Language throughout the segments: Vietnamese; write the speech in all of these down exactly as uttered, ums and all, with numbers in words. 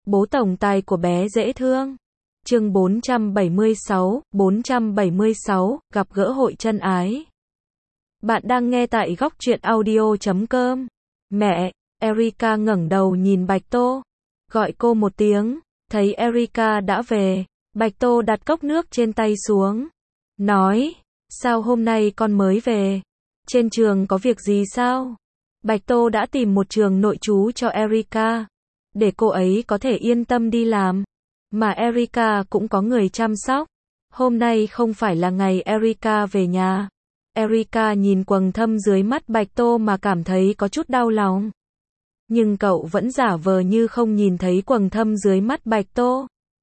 Bố tổng tài của bé dễ thương. Chương bốn trăm bảy mươi sáu, bốn trăm bảy mươi sáu, gặp gỡ hội chân ái. Bạn đang nghe tại góc truyện audio chấm com. Mẹ, Erica ngẩng đầu nhìn Bạch Tô, gọi cô một tiếng, thấy Erica đã về, Bạch Tô đặt cốc nước trên tay xuống, nói, sao hôm nay con mới về? Trên trường có việc gì sao? Bạch Tô đã tìm một trường nội trú cho Erica, để cô ấy có thể yên tâm đi làm, mà Erica cũng có người chăm sóc. Hôm nay không phải là ngày Erica về nhà. Erica nhìn quầng thâm dưới mắt Bạch Tô mà cảm thấy có chút đau lòng. Nhưng cậu vẫn giả vờ như không nhìn thấy quầng thâm dưới mắt Bạch Tô.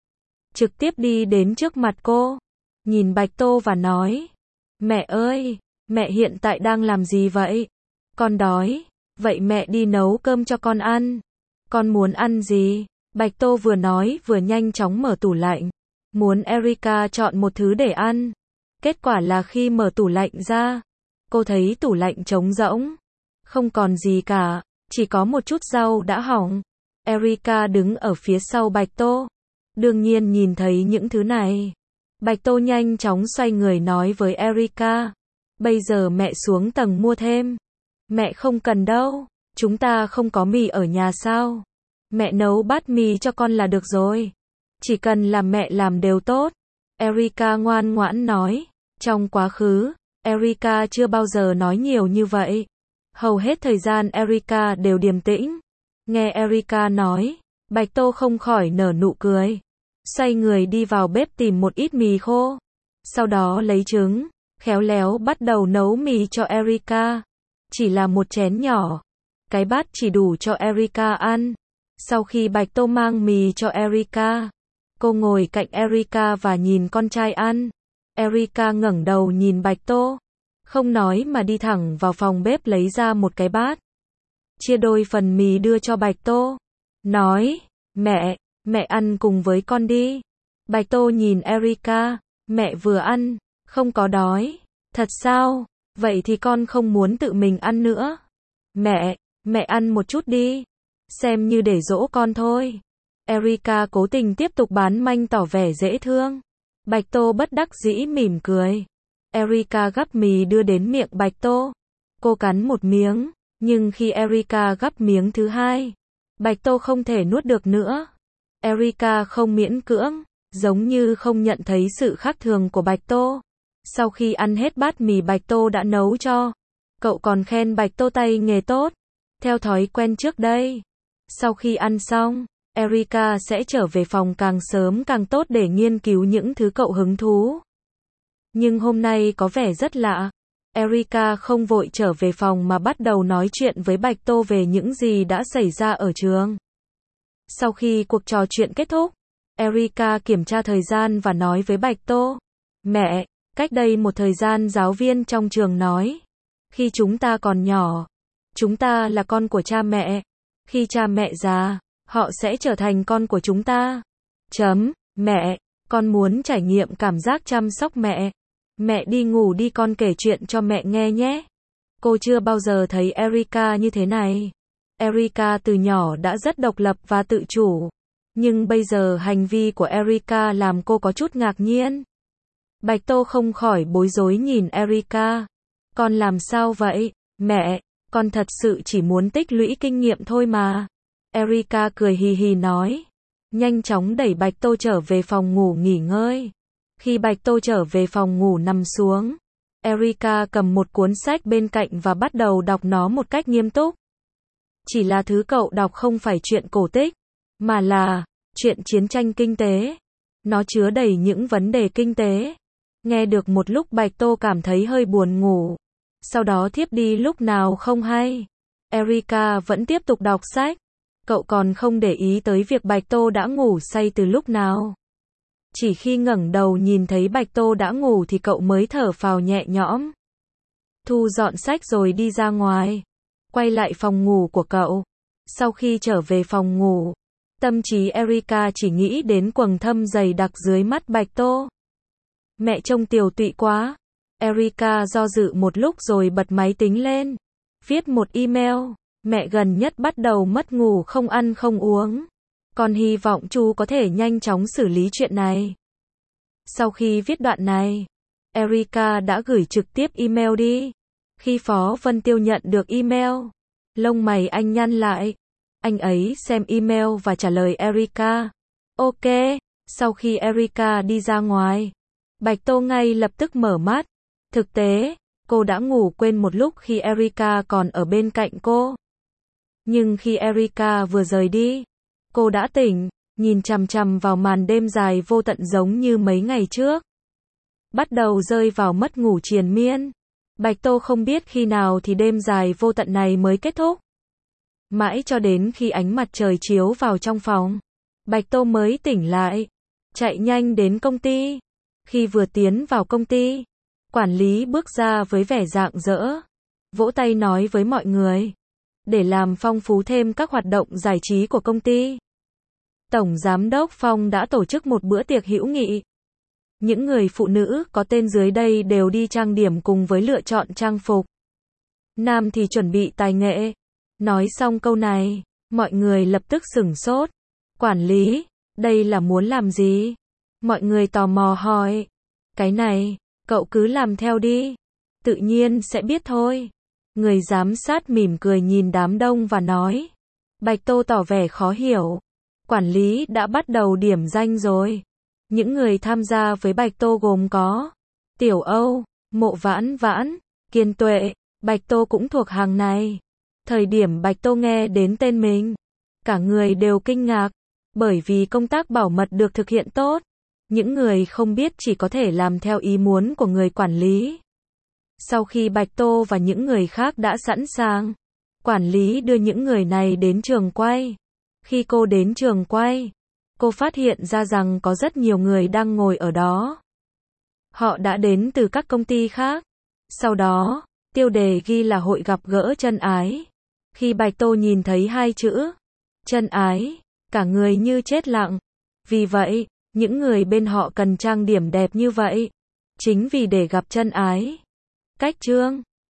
Trực tiếp đi đến trước mặt cô, nhìn Bạch Tô và nói, mẹ ơi, mẹ hiện tại đang làm gì vậy? Con đói, vậy mẹ đi nấu cơm cho con ăn. Con muốn ăn gì? Bạch Tô vừa nói vừa nhanh chóng mở tủ lạnh, muốn Erica chọn một thứ để ăn. Kết quả là khi mở tủ lạnh ra, cô thấy tủ lạnh trống rỗng, không còn gì cả, chỉ có một chút rau đã hỏng. Erica đứng ở phía sau Bạch Tô, đương nhiên nhìn thấy những thứ này. Bạch Tô nhanh chóng xoay người nói với Erica, bây giờ mẹ xuống tầng mua thêm. Mẹ không cần đâu, chúng ta không có mì ở nhà sao? Mẹ nấu bát mì cho con là được rồi. Chỉ cần là mẹ làm đều tốt. Erica ngoan ngoãn nói. Trong quá khứ, Erica chưa bao giờ nói nhiều như vậy. Hầu hết thời gian Erica đều điềm tĩnh. Nghe Erica nói, Bạch Tô không khỏi nở nụ cười. Xoay người đi vào bếp tìm một ít mì khô. Sau đó lấy trứng, khéo léo bắt đầu nấu mì cho Erica. Chỉ là một chén nhỏ. Cái bát chỉ đủ cho Erica ăn. Sau khi Bạch Tô mang mì cho Erica, cô ngồi cạnh Erica và nhìn con trai ăn. Erica ngẩng đầu nhìn Bạch Tô, không nói mà đi thẳng vào phòng bếp lấy ra một cái bát. Chia đôi phần mì đưa cho Bạch Tô. Nói, mẹ, mẹ ăn cùng với con đi. Bạch Tô nhìn Erica, mẹ vừa ăn, không có đói. Thật sao? Vậy thì con không muốn tự mình ăn nữa. Mẹ, mẹ ăn một chút đi. Xem như để dỗ con thôi. Erica cố tình tiếp tục bán manh tỏ vẻ dễ thương. Bạch Tô bất đắc dĩ mỉm cười. Erica gắp mì đưa đến miệng Bạch Tô. Cô cắn một miếng, nhưng khi Erica gắp miếng thứ hai, Bạch Tô không thể nuốt được nữa. Erica không miễn cưỡng, giống như không nhận thấy sự khác thường của Bạch Tô. Sau khi ăn hết bát mì Bạch Tô đã nấu cho, cậu còn khen Bạch Tô tay nghề tốt, theo thói quen trước đây. Sau khi ăn xong, Erica sẽ trở về phòng càng sớm càng tốt để nghiên cứu những thứ cậu hứng thú. Nhưng hôm nay có vẻ rất lạ. Erica không vội trở về phòng mà bắt đầu nói chuyện với Bạch Tô về những gì đã xảy ra ở trường. Sau khi cuộc trò chuyện kết thúc, Erica kiểm tra thời gian và nói với Bạch Tô, mẹ, cách đây một thời gian giáo viên trong trường nói, khi chúng ta còn nhỏ, chúng ta là con của cha mẹ. Khi cha mẹ già, họ sẽ trở thành con của chúng ta. Chấm, mẹ, con muốn trải nghiệm cảm giác chăm sóc mẹ. Mẹ đi ngủ đi, con kể chuyện cho mẹ nghe nhé. Cô chưa bao giờ thấy Erica như thế này. Erica từ nhỏ đã rất độc lập và tự chủ. Nhưng bây giờ hành vi của Erica làm cô có chút ngạc nhiên. Bạch Tô không khỏi bối rối nhìn Erica. Con làm sao vậy? Mẹ, con thật sự chỉ muốn tích lũy kinh nghiệm thôi mà. Erica cười hì hì nói. Nhanh chóng đẩy Bạch Tô trở về phòng ngủ nghỉ ngơi. Khi Bạch Tô trở về phòng ngủ nằm xuống, Erica cầm một cuốn sách bên cạnh và bắt đầu đọc nó một cách nghiêm túc. Chỉ là thứ cậu đọc không phải chuyện cổ tích, mà là chuyện chiến tranh kinh tế. Nó chứa đầy những vấn đề kinh tế. Nghe được một lúc Bạch Tô cảm thấy hơi buồn ngủ. Sau đó thiếp đi lúc nào không hay. Erica vẫn tiếp tục đọc sách. Cậu còn không để ý tới việc Bạch Tô đã ngủ say từ lúc nào. Chỉ khi ngẩng đầu nhìn thấy Bạch Tô đã ngủ thì cậu mới thở phào nhẹ nhõm. Thu dọn sách rồi đi ra ngoài. Quay lại phòng ngủ của cậu. Sau khi trở về phòng ngủ, tâm trí Erica chỉ nghĩ đến quầng thâm dày đặc dưới mắt Bạch Tô. Mẹ trông tiều tụy quá. Erica do dự một lúc rồi bật máy tính lên. Viết một email. Mẹ gần nhất bắt đầu mất ngủ, không ăn không uống. Con hy vọng Chu có thể nhanh chóng xử lý chuyện này. Sau khi viết đoạn này, Erika đã gửi trực tiếp email đi. Khi Phó Vân Tiêu nhận được email, lông mày anh nhăn lại. Anh ấy xem email và trả lời Erika. Ok. Sau khi Erika đi ra ngoài, Bạch Tô ngay lập tức mở mắt. Thực tế, cô đã ngủ quên một lúc khi Erika còn ở bên cạnh cô. Nhưng khi Erika vừa rời đi, cô đã tỉnh, nhìn chằm chằm vào màn đêm dài vô tận giống như mấy ngày trước. Bắt đầu rơi vào mất ngủ triền miên. Bạch Tô không biết khi nào thì đêm dài vô tận này mới kết thúc. Mãi cho đến khi ánh mặt trời chiếu vào trong phòng, Bạch Tô mới tỉnh lại, chạy nhanh đến công ty. Khi vừa tiến vào công ty, quản lý bước ra với vẻ rạng rỡ, vỗ tay nói với mọi người, để làm phong phú thêm các hoạt động giải trí của công ty, Tổng Giám đốc Phong đã tổ chức một bữa tiệc hữu nghị. Những người phụ nữ có tên dưới đây đều đi trang điểm cùng với lựa chọn trang phục. Nam thì chuẩn bị tài nghệ. Nói xong câu này, mọi người lập tức sửng sốt. Quản lý, đây là muốn làm gì? Mọi người tò mò hỏi. Cái này, cậu cứ làm theo đi. Tự nhiên sẽ biết thôi. Người giám sát mỉm cười nhìn đám đông và nói. Bạch Tô tỏ vẻ khó hiểu. Quản lý đã bắt đầu điểm danh rồi. Những người tham gia với Bạch Tô gồm có Tiểu Âu, Mộ Vãn Vãn, Kiên Tuệ. Bạch Tô cũng thuộc hàng này. Thời điểm Bạch Tô nghe đến tên mình, cả người đều kinh ngạc, bởi vì công tác bảo mật được thực hiện tốt. Những người không biết chỉ có thể làm theo ý muốn của người quản lý. Sau khi Bạch Tô và những người khác đã sẵn sàng, quản lý đưa những người này đến trường quay. Khi cô đến trường quay, cô phát hiện ra rằng có rất nhiều người đang ngồi ở đó. Họ đã đến từ các công ty khác. Sau đó, tiêu đề ghi là hội gặp gỡ chân ái. Khi Bạch Tô nhìn thấy hai chữ chân ái, cả người như chết lặng. Vì vậy, những người bên họ cần trang điểm đẹp như vậy, chính vì để gặp chân ái. Cách chương